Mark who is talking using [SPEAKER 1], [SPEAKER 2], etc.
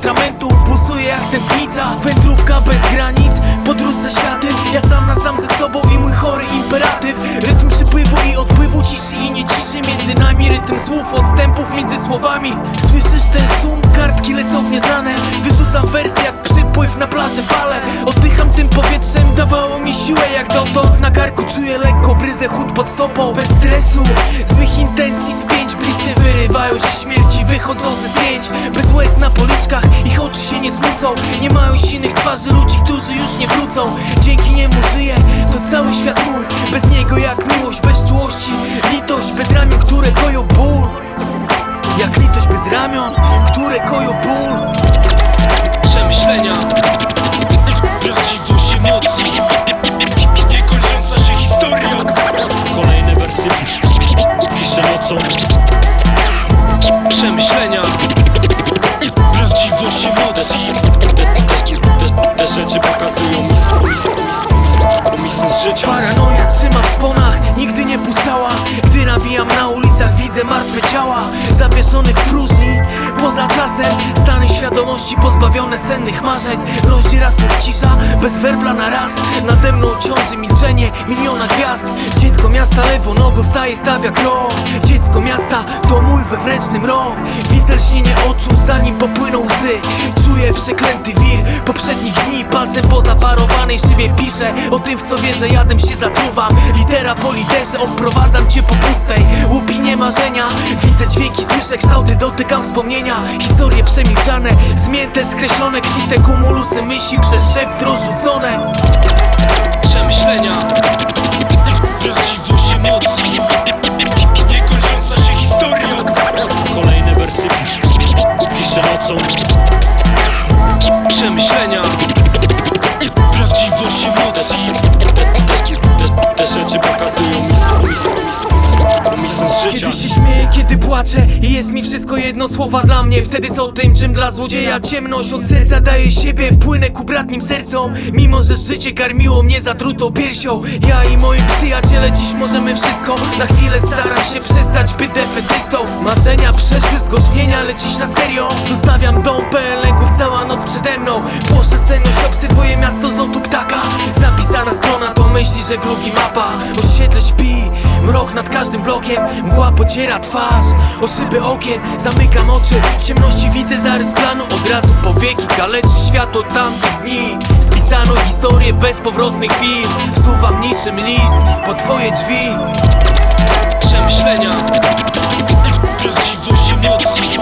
[SPEAKER 1] atramentu. Pulsuje jak tętnica, wędrówka bez granic, podróż ze światem. Ja sam na sam ze sobą i mój chory imperatyw. Rytm przypływu i odpływu, ciszy i nie ciszy między nami. Rytm słów, odstępów między słowami. Słyszysz ten szum? Kartki lecą w nieznane. Wyrzucam wersy jak przypływ na plaży fale. Oddycham tym powietrzem, dawało mi siłę jak dotąd. Na karku czuję lekko bryzę, chód pod stopą. Bez stresu, złych intencji, spięć. Bliscy wyrywają się śmierci, wychodzą ze zdjęć. Bez łez na policzkach, ich oczy się nie smucą. Nie mają silnych twarzy ludzi, którzy już nie wrócą. Dzięki niemu żyję, to cały świat mój. Bez niego jak miłość, bez czułości. Litość bez ramion, które koją ból. Jak litość bez ramion, które koją ból.
[SPEAKER 2] Przemyślenia, prawdziwość emocji, niekończąca się historia. Kolejne wersy piszę nocą. Przemyślenia, prawdziwość emocji. Te rzeczy pokazują mi sens życia.
[SPEAKER 1] Paranoja trzyma w szponach, nigdy nie puszczała. Gdy nawijam na ulicach, widzę martwe ciała. Zawieszony w próżni, poza czasem. Stany świadomości pozbawione sennych marzeń. Rozdziera słów cisza, bez werbla na raz. Nade mną ciąży milczenie miliona gwiazd. Dziecko miasta lewo nogą staje, stawia krok. Dziecko miasta to mój wewnętrzny mrok. Widzę lśnienie oczu, zanim popłyną łzy. Czuję przeklęty wir poprzednich dni. Palcem po zaparowanej szybie piszę o tym, w co wierzę, jadem się zatruwam. Litera po literze, odprowadzam cię po pustej łupinie marzenia. Widzę dźwięki, słyszę kształty, dotykam wspomnienia. Historie przemilczane, zmięte, skreślone. Kwiste kumulusy myśli przez szept rozrzucone.
[SPEAKER 2] Przemyślenia, prawdziwość emocji, niekończąca się historia. Kolejne wersy piszę nocą. Przemyślenia, prawdziwość emocji. Te rzeczy pokazują mi sens życia.
[SPEAKER 1] Kiedy się śmieję, kiedy płaczę i jest mi wszystko jedno, słowa dla mnie wtedy są tym, czym dla złodzieja. Ciemność od serca daje siebie, płynę ku bratnim sercom. Mimo że życie karmiło mnie zatrutą piersią. Ja i moi przyjaciele dziś możemy wszystko. Na chwilę staram się przestać być defetystą. Marzenia przeszły z gorzknienia, ale dziś na serio. Zostawiam dom pełen lęków, cała noc przede mną. Płoszę senność, obserwuję miasto z lotu ptaka. Zapisana strona to myśli, że glugi mapa. Osiedle śpi, mrok nad każdym blokiem. Mgła pociera twarz o szyby okien. Zamykam oczy, w ciemności widzę zarys planu. Od razu powieki kaleczy światło tamtych dni. Spisano historię bezpowrotnych chwil. Wsuwam niczym list po twoje drzwi.
[SPEAKER 2] Przemyślenia, prawdziwość emocji,